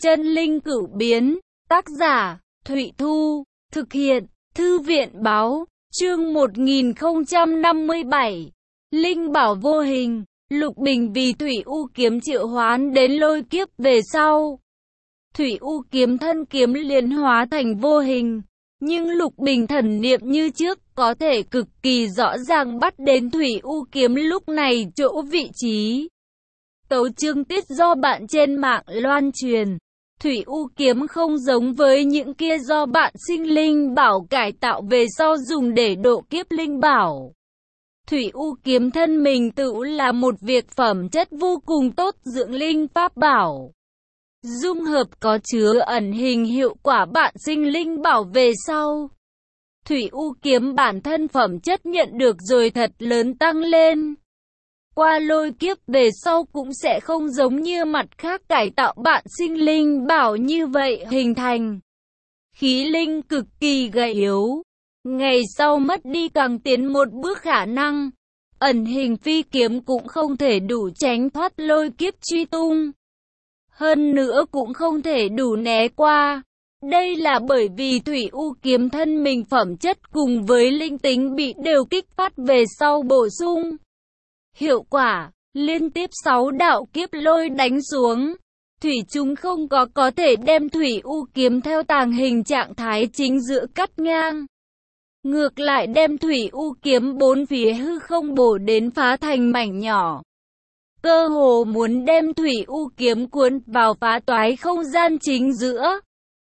Chân linh cửu biến, tác giả, Thụy Thu, thực hiện, Thư viện báo, chương 1057. Linh bảo vô hình, Lục Bình vì Thủy U kiếm triệu hoán đến lôi kiếp về sau. Thủy U kiếm thân kiếm liền hóa thành vô hình, nhưng Lục Bình thần niệm như trước có thể cực kỳ rõ ràng bắt đến Thủy U kiếm lúc này chỗ vị trí. Tấu chương tiết do bạn trên mạng loan truyền. Thủy U kiếm không giống với những kia do bạn sinh linh bảo cải tạo về sau dùng để độ kiếp linh bảo. Thủy U kiếm thân mình tự là một việc phẩm chất vô cùng tốt dưỡng linh pháp bảo. Dung hợp có chứa ẩn hình hiệu quả bạn sinh linh bảo về sau. Thủy U kiếm bản thân phẩm chất nhận được rồi thật lớn tăng lên. Qua lôi kiếp về sau cũng sẽ không giống như mặt khác cải tạo bạn sinh linh bảo như vậy hình thành. Khí linh cực kỳ gầy yếu. Ngày sau mất đi càng tiến một bước khả năng. Ẩn hình phi kiếm cũng không thể đủ tránh thoát lôi kiếp truy tung. Hơn nữa cũng không thể đủ né qua. Đây là bởi vì Thủy U kiếm thân mình phẩm chất cùng với linh tính bị đều kích phát về sau bổ sung. Hiệu quả, liên tiếp 6 đạo kiếp lôi đánh xuống. Thủy chúng không có thể đem Thủy U kiếm theo tàng hình trạng thái chính giữa cắt ngang. Ngược lại đem Thủy U kiếm bốn phía hư không bổ đến phá thành mảnh nhỏ. Cơ hồ muốn đem Thủy U kiếm cuốn vào phá toái không gian chính giữa.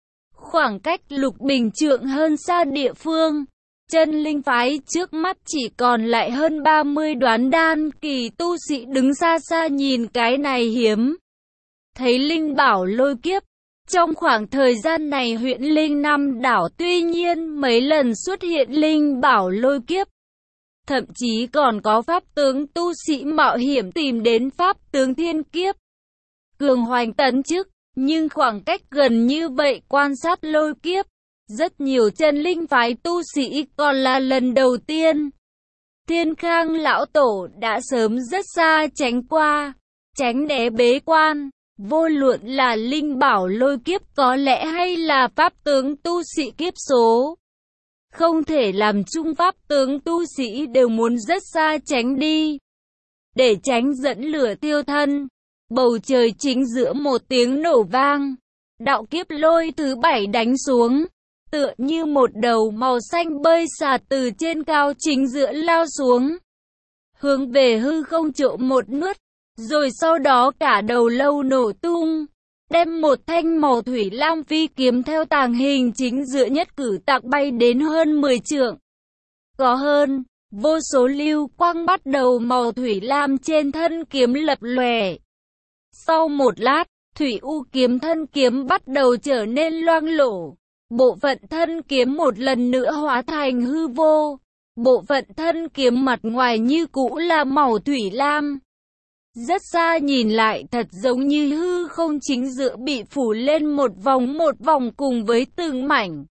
Khoảng cách Lục Bình trượng hơn xa địa phương. Chân linh phái trước mắt chỉ còn lại hơn 30 đoán đan kỳ tu sĩ đứng xa xa nhìn cái này hiếm. Thấy linh bảo lôi kiếp. Trong khoảng thời gian này huyện Linh Nam đảo tuy nhiên mấy lần xuất hiện linh bảo lôi kiếp. Thậm chí còn có pháp tướng tu sĩ mạo hiểm tìm đến pháp tướng thiên kiếp. Cường hoành tấn chức, nhưng khoảng cách gần như vậy quan sát lôi kiếp. Rất nhiều chân linh phái tu sĩ còn là lần đầu tiên. Thiên Khang lão tổ đã sớm rất xa tránh qua, tránh né bế quan. Vô luận là linh bảo lôi kiếp có lẽ hay là pháp tướng tu sĩ kiếp số. Không thể làm chung pháp tướng tu sĩ đều muốn rất xa tránh đi. Để tránh dẫn lửa tiêu thân. Bầu trời chính giữa một tiếng nổ vang. Đạo kiếp lôi thứ 7 đánh xuống. Tựa như một đầu màu xanh bơi xả từ trên cao chính giữa lao xuống. Hướng về hư không trộm một nuốt. Rồi sau đó cả đầu lâu nổ tung. Đem một thanh màu thủy lam phi kiếm theo tàng hình chính giữa nhất cử tạc bay đến hơn 10 trượng. Có hơn, vô số lưu quang bắt đầu màu thủy lam trên thân kiếm lập lòe. Sau một lát, Thủy U kiếm thân kiếm bắt đầu trở nên loang lổ. Bộ phận thân kiếm một lần nữa hóa thành hư vô. Bộ phận thân kiếm mặt ngoài như cũ là màu thủy lam. Rất xa nhìn lại thật giống như hư không chính giữa bị phủ lên một vòng cùng với từng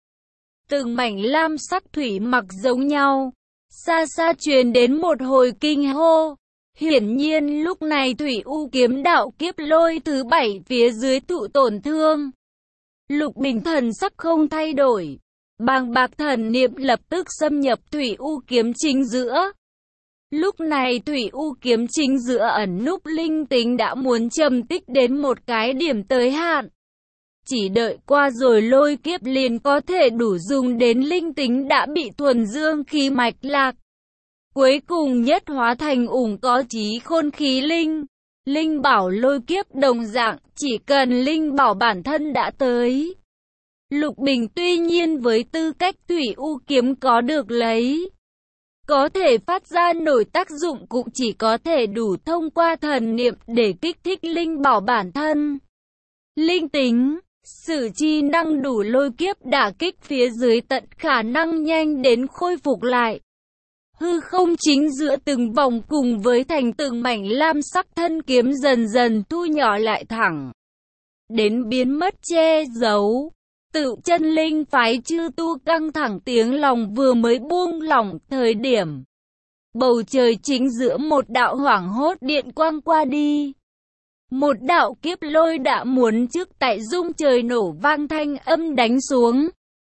mảnh lam sắc thủy mặc giống nhau. Xa xa truyền đến một hồi kinh hô. Hiển nhiên lúc này Thủy U kiếm đạo kiếp lôi thứ 7 phía dưới thụ tổn thương. Lục Bình thần sắc không thay đổi. Bàng bạc thần niệm lập tức xâm nhập Thủy U kiếm chính giữa. Lúc này Thủy U kiếm chính giữa ẩn núp linh tính đã muốn trầm tích đến một cái điểm tới hạn. Chỉ đợi qua rồi lôi kiếp liền có thể đủ dùng đến linh tính đã bị thuần dương khí mạch lạc. Cuối cùng nhất hóa thành ủng có trí khôn khí linh. Linh bảo lôi kiếp đồng dạng chỉ cần linh bảo bản thân đã tới. Lục Bình tuy nhiên với tư cách Thủy U kiếm có được lấy. Có thể phát ra nổi tác dụng cũng chỉ có thể đủ thông qua thần niệm để kích thích linh bảo bản thân. Linh tính, sử chi năng đủ lôi kiếp đả kích phía dưới tận khả năng nhanh đến khôi phục lại. Hư không chính giữa từng vòng cùng với thành từng mảnh lam sắc thân kiếm dần dần thu nhỏ lại thẳng. Đến biến mất che giấu. Tự chân linh phái chư tu căng thẳng tiếng lòng vừa mới buông lỏng thời điểm. Bầu trời chính giữa một đạo hoảng hốt điện quang qua đi. Một đạo kiếp lôi đã muốn trước tại dung trời nổ vang thanh âm đánh xuống.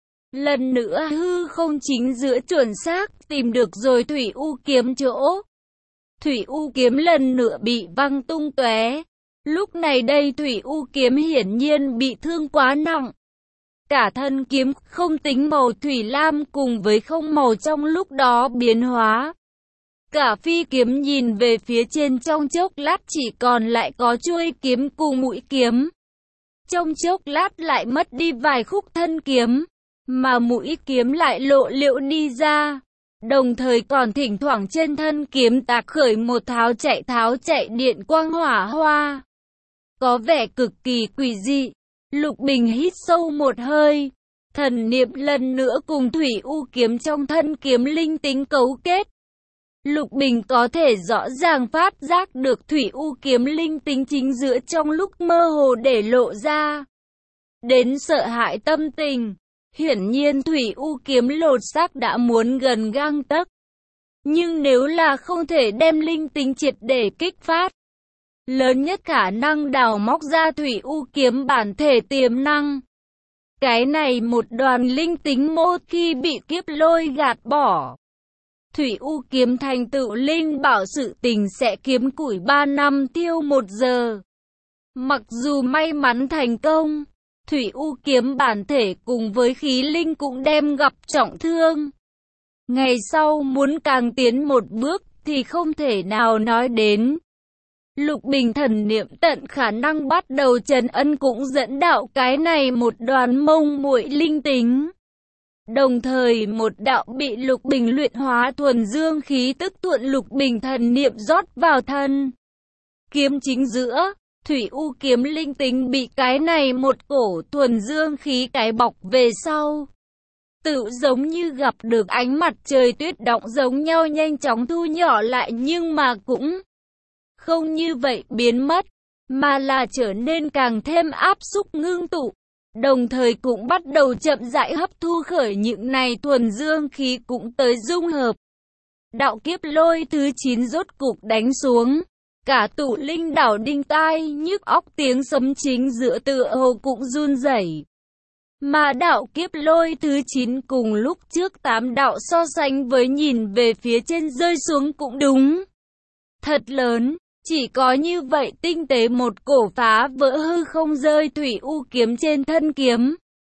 Lần nữa hư không chính giữa chuẩn xác tìm được rồi Thủy U kiếm chỗ. Thủy U kiếm lần nữa bị văng tung tóe. Lúc này đây Thủy U kiếm hiển nhiên bị thương quá nặng. Cả thân kiếm không tính màu thủy lam cùng với không màu trong lúc đó biến hóa. Cả phi kiếm nhìn về phía trên trong chốc lát chỉ còn lại có chuôi kiếm cùng mũi kiếm. Trong chốc lát lại mất đi vài khúc thân kiếm, mà mũi kiếm lại lộ liễu đi ra. Đồng thời còn thỉnh thoảng trên thân kiếm tạc khởi một tháo chạy điện quang hỏa hoa. Có vẻ cực kỳ quỷ dị. Lục Bình hít sâu một hơi. Thần niệm lần nữa cùng Thủy U kiếm trong thân kiếm linh tính cấu kết. Lục Bình có thể rõ ràng phát giác được Thủy U kiếm linh tính chính giữa trong lúc mơ hồ để lộ ra. Đến sợ hãi tâm tình. Hiển nhiên Thủy U kiếm lột xác đã muốn gần gang tấc. Nhưng nếu là không thể đem linh tính triệt để kích phát, lớn nhất khả năng đào móc ra Thủy U kiếm bản thể tiềm năng. Cái này một đoàn linh tính một khi bị kiếp lôi gạt bỏ. Thủy U kiếm thành tựu linh bảo sự tình sẽ kiếm củi 3 năm tiêu 1 giờ. Mặc dù may mắn thành công, Thủy U kiếm bản thể cùng với khí linh cũng đem gặp trọng thương. Ngày sau muốn càng tiến một bước thì không thể nào nói đến. Lục Bình thần niệm tận khả năng bắt đầu trấn ân cũng dẫn đạo cái này một đoàn mông muội linh tính. Đồng thời một đạo bị Lục Bình luyện hóa thuần dương khí tức thuận Lục Bình thần niệm rót vào thân. Kiếm chính giữa, Thủy U kiếm linh tính bị cái này một cổ thuần dương khí cái bọc về sau. Tự giống như gặp được ánh mặt trời tuyết động giống nhau nhanh chóng thu nhỏ lại nhưng mà cũng không như vậy biến mất, mà là trở nên càng thêm áp xúc ngưng tụ. Đồng thời cũng bắt đầu chậm rãi hấp thu khởi những này thuần dương khí cũng tới dung hợp. Đạo kiếp lôi thứ 9 rốt cục đánh xuống. Cả tụ linh đảo đinh tai nhức óc tiếng sấm chính giữa tựa hồ cũng run rẩy. Mà đạo kiếp lôi thứ 9 cùng lúc trước 8 đạo so sánh với nhìn về phía trên rơi xuống cũng đúng. Thật lớn, chỉ có như vậy tinh tế một cổ phá vỡ hư không rơi Thủy U kiếm trên thân kiếm.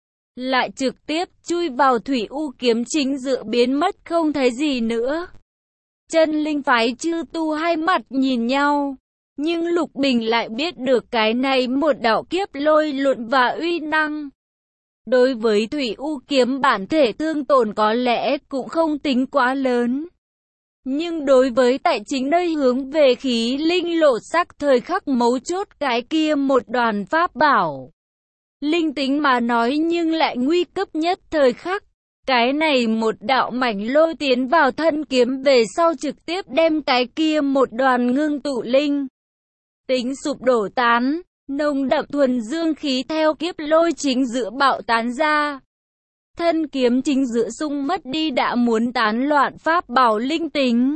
Lại trực tiếp chui vào Thủy U kiếm chính giữa biến mất không thấy gì nữa. Chân linh phái chư tu hai mặt nhìn nhau. Nhưng Lục Bình lại biết được cái này một đạo kiếp lôi luận và uy năng. Đối với Thủy U kiếm bản thể thương tổn có lẽ cũng không tính quá lớn. Nhưng đối với tại chính nơi hướng về khí linh lộ sắc thời khắc mấu chốt cái kia một đoàn pháp bảo. Linh tính mà nói nhưng lại nguy cấp nhất thời khắc. Cái này một đạo mảnh lôi tiến vào thân kiếm về sau trực tiếp đem cái kia một đoàn ngưng tụ linh tính sụp đổ tán, nồng đậm thuần dương khí theo kiếp lôi chính giữa bạo tán ra. Thân kiếm chính giữa sung mất đi đã muốn tán loạn pháp bảo linh tính.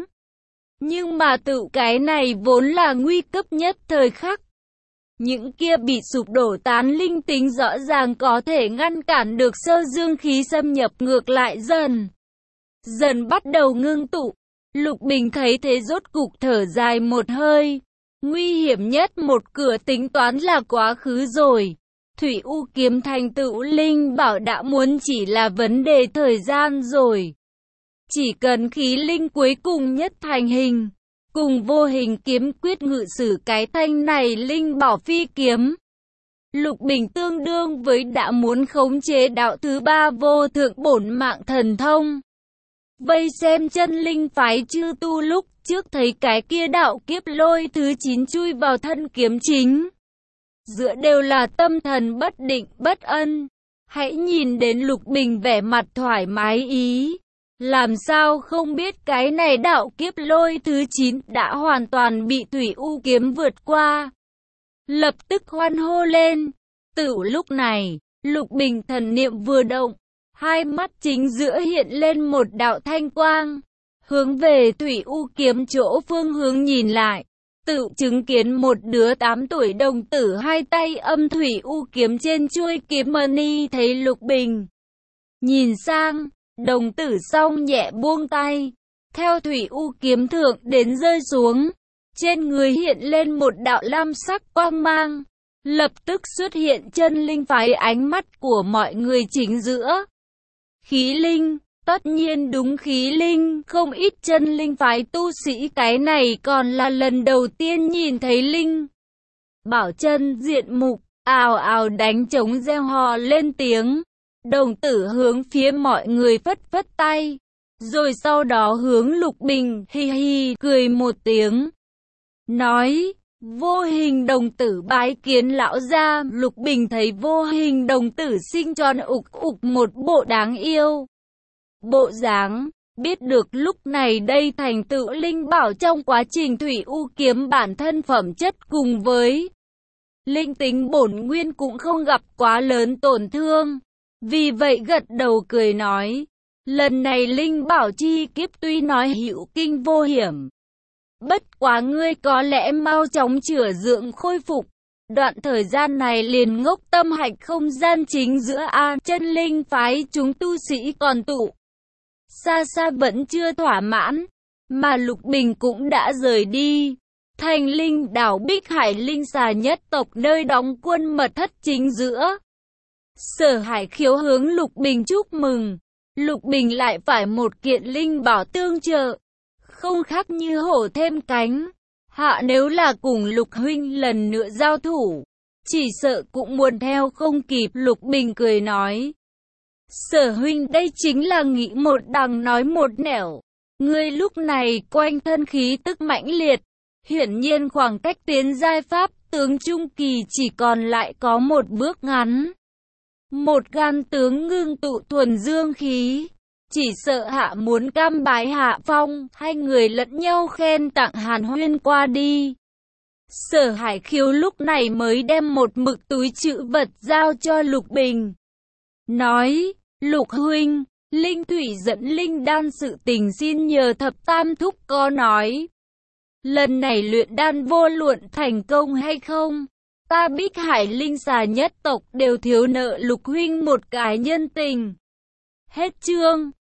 Nhưng mà tự cái này vốn là nguy cấp nhất thời khắc. Những kia bị sụp đổ tán linh tính rõ ràng có thể ngăn cản được sơ dương khí xâm nhập ngược lại dần bắt đầu ngưng tụ. Lục Bình thấy thế rốt cục thở dài một hơi. Nguy hiểm nhất một cửa tính toán là quá khứ rồi. Thủy U kiếm thành tựu linh bảo đã muốn chỉ là vấn đề thời gian rồi. Chỉ cần khí linh cuối cùng nhất thành hình, cùng vô hình kiếm quyết ngự sử cái thanh này linh bảo phi kiếm. Lục Bình tương đương với đã muốn khống chế đạo thứ 3 vô thượng bổn mạng thần thông. Vây xem chân linh phái chư tu lúc trước thấy cái kia đạo kiếp lôi thứ 9 chui vào thân kiếm chính. Giữa đều là tâm thần bất định bất ân. Hãy nhìn đến Lục Bình vẻ mặt thoải mái ý. Làm sao không biết cái này đạo kiếp lôi thứ 9 đã hoàn toàn bị Thủy U kiếm vượt qua. Lập tức hoan hô lên. Từ lúc này, Lục Bình thần niệm vừa động. Hai mắt chính giữa hiện lên một đạo thanh quang. Hướng về Thủy U kiếm chỗ phương hướng nhìn lại. Tự chứng kiến một đứa 8 tuổi đồng tử hai tay âm thủy u kiếm trên chuôi kiếm mani, thấy Lục Bình nhìn sang, đồng tử xong nhẹ buông tay, theo thủy u kiếm thượng đến rơi xuống, trên người hiện lên một đạo lam sắc quang mang, lập tức xuất hiện chân linh phái. Ánh mắt của mọi người chính giữa khí linh, tất nhiên đúng khí linh, không ít chân linh phái tu sĩ cái này còn là lần đầu tiên nhìn thấy linh bảo chân diện mục, ào ào đánh trống reo hò lên tiếng. Đồng tử hướng phía mọi người phất phất tay, rồi sau đó hướng Lục Bình hi hi cười một tiếng, nói: Vô Hình đồng tử bái kiến lão gia. Lục Bình thấy Vô Hình đồng tử xinh tròn ục ục một bộ đáng yêu bộ dáng, biết được lúc này đây thành tựu linh bảo trong quá trình thủy u kiếm bản thân phẩm chất cùng với linh tính bổn nguyên cũng không gặp quá lớn tổn thương. Vì vậy gật đầu cười nói, lần này linh bảo chi kiếp tuy nói hữu kinh vô hiểm, bất quá ngươi có lẽ mau chóng chữa dưỡng khôi phục. Đoạn thời gian này liền ngốc tâm hạch không gian chính giữa chân linh phái chúng tu sĩ còn tụ xa xa vẫn chưa thỏa mãn, mà Lục Bình cũng đã rời đi thành linh đảo Bích Hải linh xà nhất tộc nơi đóng quân mật thất chính giữa. Sở Hải Khiếu hướng Lục Bình chúc mừng. Lục Bình lại phải một kiện linh bảo tương trợ, không khác như hổ thêm cánh. Hạ nếu là cùng Lục huynh lần nữa giao thủ, chỉ sợ cũng muốn theo không kịp. Lục Bình cười nói, Sở huynh đây chính là nghĩ một đằng nói một nẻo. Ngươi lúc này quanh thân khí tức mãnh liệt, hiển nhiên khoảng cách tiến giai pháp tướng trung kỳ chỉ còn lại có một bước ngắn. Một gan tướng ngưng tụ thuần dương khí, chỉ sợ hạ muốn cam bái hạ phong. Hai người lẫn nhau khen tặng hàn huyên qua đi. Sở Hải Khiếu lúc này mới đem một mực túi trữ vật giao cho Lục Bình, nói, Lục huynh, linh thủy dẫn linh đan sự tình xin nhờ thập tam thúc có nói. Lần này luyện đan vô luận thành công hay không, ta Bích Hải linh xà nhất tộc đều thiếu nợ Lục huynh một cái nhân tình. Hết chương.